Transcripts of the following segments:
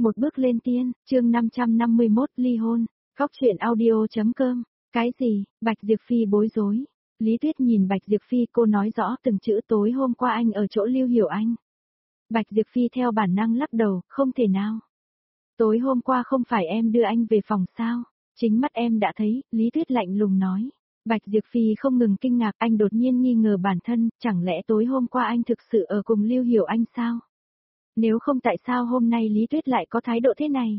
Một bước lên tiên, chương 551 ly hôn, Khóc chuyện audio.com. Cái gì? Bạch Diệp Phi bối rối. Lý Tuyết nhìn Bạch Diệp Phi, cô nói rõ từng chữ tối hôm qua anh ở chỗ Lưu Hiểu Anh. Bạch Diệp Phi theo bản năng lắc đầu, không thể nào. Tối hôm qua không phải em đưa anh về phòng sao? Chính mắt em đã thấy, Lý Tuyết lạnh lùng nói. Bạch Diệp Phi không ngừng kinh ngạc, anh đột nhiên nghi ngờ bản thân, chẳng lẽ tối hôm qua anh thực sự ở cùng Lưu Hiểu Anh sao? Nếu không tại sao hôm nay Lý Tuyết lại có thái độ thế này?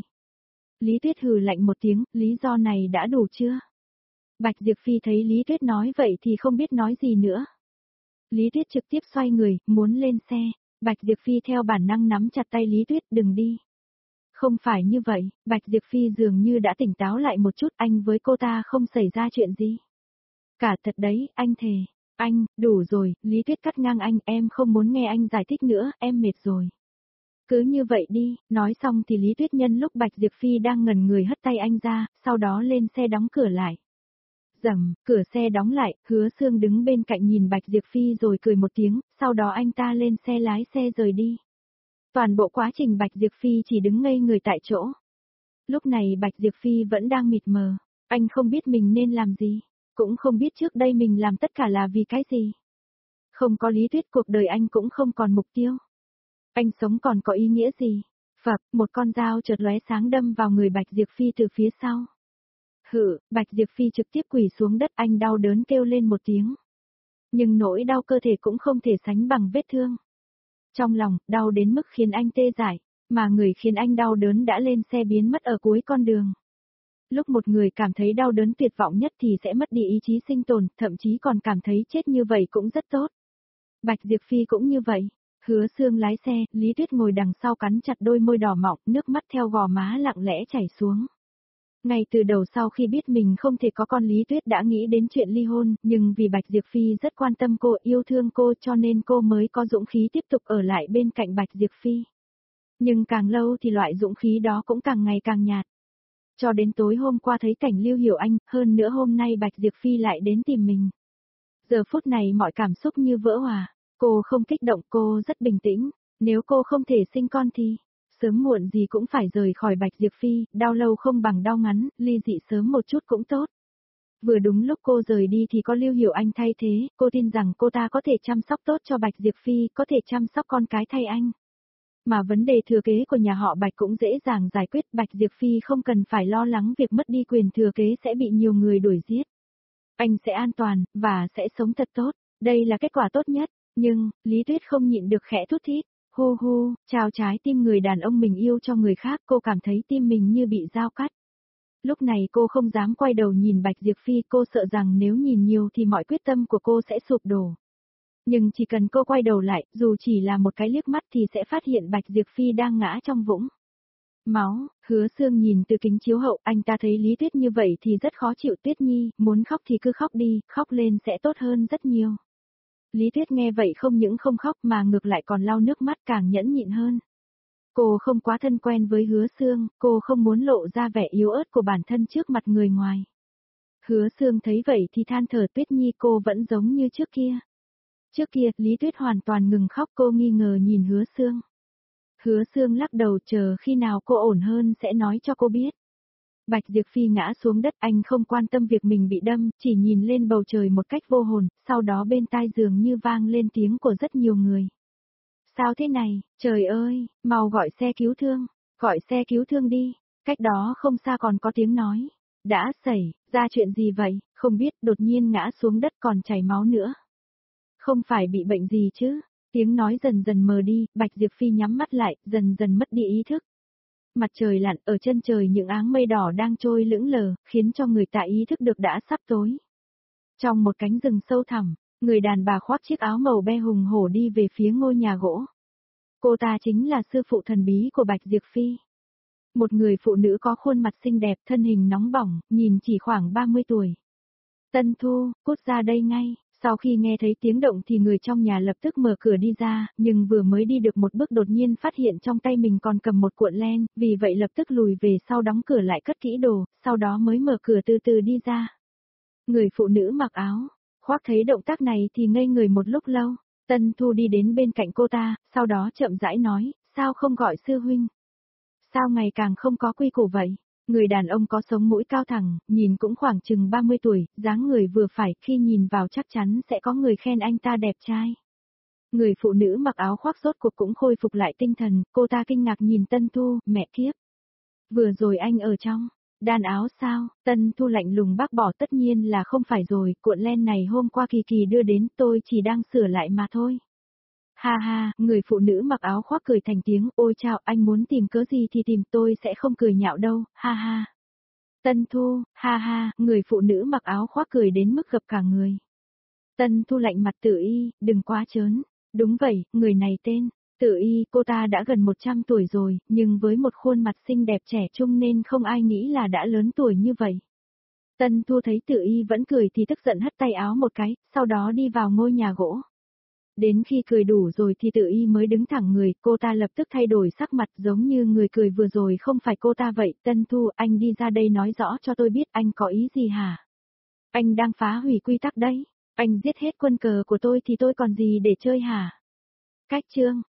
Lý Tuyết hừ lạnh một tiếng, lý do này đã đủ chưa? Bạch Diệp Phi thấy Lý Tuyết nói vậy thì không biết nói gì nữa. Lý Tuyết trực tiếp xoay người, muốn lên xe. Bạch Diệp Phi theo bản năng nắm chặt tay Lý Tuyết, đừng đi. Không phải như vậy, Bạch Diệp Phi dường như đã tỉnh táo lại một chút, anh với cô ta không xảy ra chuyện gì. Cả thật đấy, anh thề. Anh, đủ rồi, Lý Tuyết cắt ngang anh, em không muốn nghe anh giải thích nữa, em mệt rồi. Cứ như vậy đi, nói xong thì Lý Tuyết nhân lúc Bạch Diệp Phi đang ngẩn người hất tay anh ra, sau đó lên xe đóng cửa lại. Rầm, cửa xe đóng lại, Hứa Sương đứng bên cạnh nhìn Bạch Diệp Phi rồi cười một tiếng, sau đó anh ta lên xe lái xe rời đi. Toàn bộ quá trình Bạch Diệp Phi chỉ đứng ngây người tại chỗ. Lúc này Bạch Diệp Phi vẫn đang mịt mờ, anh không biết mình nên làm gì, cũng không biết trước đây mình làm tất cả là vì cái gì. Không có Lý Tuyết cuộc đời anh cũng không còn mục tiêu. Anh sống còn có ý nghĩa gì? Phập, một con dao chợt lóe sáng đâm vào người Bạch Diệp Phi từ phía sau. Hự, Bạch Diệp Phi trực tiếp quỳ xuống đất, anh đau đớn kêu lên một tiếng. Nhưng nỗi đau cơ thể cũng không thể sánh bằng vết thương. Trong lòng, đau đến mức khiến anh tê dại, mà người khiến anh đau đớn đã lên xe biến mất ở cuối con đường. Lúc một người cảm thấy đau đớn tuyệt vọng nhất thì sẽ mất đi ý chí sinh tồn, thậm chí còn cảm thấy chết như vậy cũng rất tốt. Bạch Diệp Phi cũng như vậy. Hứa Sương lái xe, Lý Tuyết ngồi đằng sau cắn chặt đôi môi đỏ mọng, nước mắt theo gò má lặng lẽ chảy xuống. Ngay từ đầu sau khi biết mình không thể có con, Lý Tuyết đã nghĩ đến chuyện ly hôn, nhưng vì Bạch Diệp Phi rất quan tâm cô, yêu thương cô cho nên cô mới có dũng khí tiếp tục ở lại bên cạnh Bạch Diệp Phi. Nhưng càng lâu thì loại dũng khí đó cũng càng ngày càng nhạt. Cho đến tối hôm qua thấy cảnh Lưu Hiểu Anh, hơn nữa hôm nay Bạch Diệp Phi lại đến tìm mình. Giờ phút này mọi cảm xúc như vỡ hòa. Cô không kích động, cô rất bình tĩnh. Nếu cô không thể sinh con thì sớm muộn gì cũng phải rời khỏi Bạch Diệp Phi, đau lâu không bằng đau ngắn, ly dị sớm một chút cũng tốt. Vừa đúng lúc cô rời đi thì có Lưu Hiểu Anh thay thế, cô tin rằng cô ta có thể chăm sóc tốt cho Bạch Diệp Phi, có thể chăm sóc con cái thay anh. Mà vấn đề thừa kế của nhà họ Bạch cũng dễ dàng giải quyết, Bạch Diệp Phi không cần phải lo lắng việc mất đi quyền thừa kế sẽ bị nhiều người đuổi giết. Anh sẽ an toàn, và sẽ sống thật tốt, đây là kết quả tốt nhất. Nhưng, Lý Tuyết không nhịn được khẽ thút thít, hu hu, trao trái tim người đàn ông mình yêu cho người khác, cô cảm thấy tim mình như bị dao cắt. Lúc này cô không dám quay đầu nhìn Bạch Diệp Phi, cô sợ rằng nếu nhìn nhiều thì mọi quyết tâm của cô sẽ sụp đổ. Nhưng chỉ cần cô quay đầu lại, dù chỉ là một cái liếc mắt thì sẽ phát hiện Bạch Diệp Phi đang ngã trong vũng máu. Hứa Sương nhìn từ kính chiếu hậu, anh ta thấy Lý Tuyết như vậy thì rất khó chịu. Tuyết Nhi, muốn khóc thì cứ khóc đi, khóc lên sẽ tốt hơn rất nhiều. Lý Tuyết nghe vậy không những không khóc mà ngược lại còn lau nước mắt càng nhẫn nhịn hơn. Cô không quá thân quen với Hứa Sương, cô không muốn lộ ra vẻ yếu ớt của bản thân trước mặt người ngoài. Hứa Sương thấy vậy thì than thở, Tuyết Nhi, cô vẫn giống như trước kia. Trước kia, Lý Tuyết hoàn toàn ngừng khóc, cô nghi ngờ nhìn Hứa Sương. Hứa Sương lắc đầu, chờ khi nào cô ổn hơn sẽ nói cho cô biết. Bạch Diệp Phi ngã xuống đất, anh không quan tâm việc mình bị đâm, chỉ nhìn lên bầu trời một cách vô hồn, sau đó bên tai dường như vang lên tiếng của rất nhiều người. Sao thế này, trời ơi, mau gọi xe cứu thương đi, cách đó không xa còn có tiếng nói. Đã xảy ra chuyện gì vậy, không biết, đột nhiên ngã xuống đất còn chảy máu nữa. Không phải bị bệnh gì chứ, tiếng nói dần dần mờ đi, Bạch Diệp Phi nhắm mắt lại, dần dần mất đi ý thức. Mặt trời lặn, ở chân trời những áng mây đỏ đang trôi lững lờ, khiến cho người ta ý thức được đã sắp tối. Trong một cánh rừng sâu thẳm, người đàn bà khoác chiếc áo màu be hùng hổ đi về phía ngôi nhà gỗ. Cô ta chính là sư phụ thần bí của Bạch Diệp Phi. Một người phụ nữ có khuôn mặt xinh đẹp, thân hình nóng bỏng, nhìn chỉ khoảng 30 tuổi. Tân Thu, cút ra đây ngay. Sau khi nghe thấy tiếng động thì người trong nhà lập tức mở cửa đi ra, nhưng vừa mới đi được một bước đột nhiên phát hiện trong tay mình còn cầm một cuộn len, vì vậy lập tức lùi về sau đóng cửa lại cất kỹ đồ, sau đó mới mở cửa từ từ đi ra. Người phụ nữ mặc áo khoác thấy động tác này thì ngây người một lúc lâu. Tân Thu đi đến bên cạnh cô ta, sau đó chậm rãi nói, sao không gọi sư huynh? Sao ngày càng không có quy củ vậy? Người đàn ông có sống mũi cao thẳng, nhìn cũng khoảng chừng 30 tuổi, dáng người vừa phải, khi nhìn vào chắc chắn sẽ có người khen anh ta đẹp trai. Người phụ nữ mặc áo khoác rốt cuộc cũng khôi phục lại tinh thần, cô ta kinh ngạc nhìn Tân Thu, mẹ kiếp. Vừa rồi anh ở trong đan áo sao? Tân Thu lạnh lùng bác bỏ, tất nhiên là không phải rồi, cuộn len này hôm qua Kỳ Kỳ đưa đến, tôi chỉ đang sửa lại mà thôi. Ha ha, người phụ nữ mặc áo khoác cười thành tiếng, ôi chao, anh muốn tìm cớ gì thì tìm, tôi sẽ không cười nhạo đâu, ha ha. Tân Thu, ha ha, người phụ nữ mặc áo khoác cười đến mức gập cả người. Tân Thu lạnh mặt Tự Y, đừng quá trớn. Đúng vậy, người này tên Tự Y, cô ta đã gần 100 tuổi rồi, nhưng với một khuôn mặt xinh đẹp trẻ trung nên không ai nghĩ là đã lớn tuổi như vậy. Tân Thu thấy Tự Y vẫn cười thì tức giận hất tay áo một cái, sau đó đi vào ngôi nhà gỗ. Đến khi cười đủ rồi thì Tự Y mới đứng thẳng người, cô ta lập tức thay đổi sắc mặt giống như người cười vừa rồi không phải cô ta vậy. Tân Thu, anh đi ra đây nói rõ cho tôi biết anh có ý gì hả? Anh đang phá hủy quy tắc đấy. Anh giết hết quân cờ của tôi thì tôi còn gì để chơi hả? Cách chương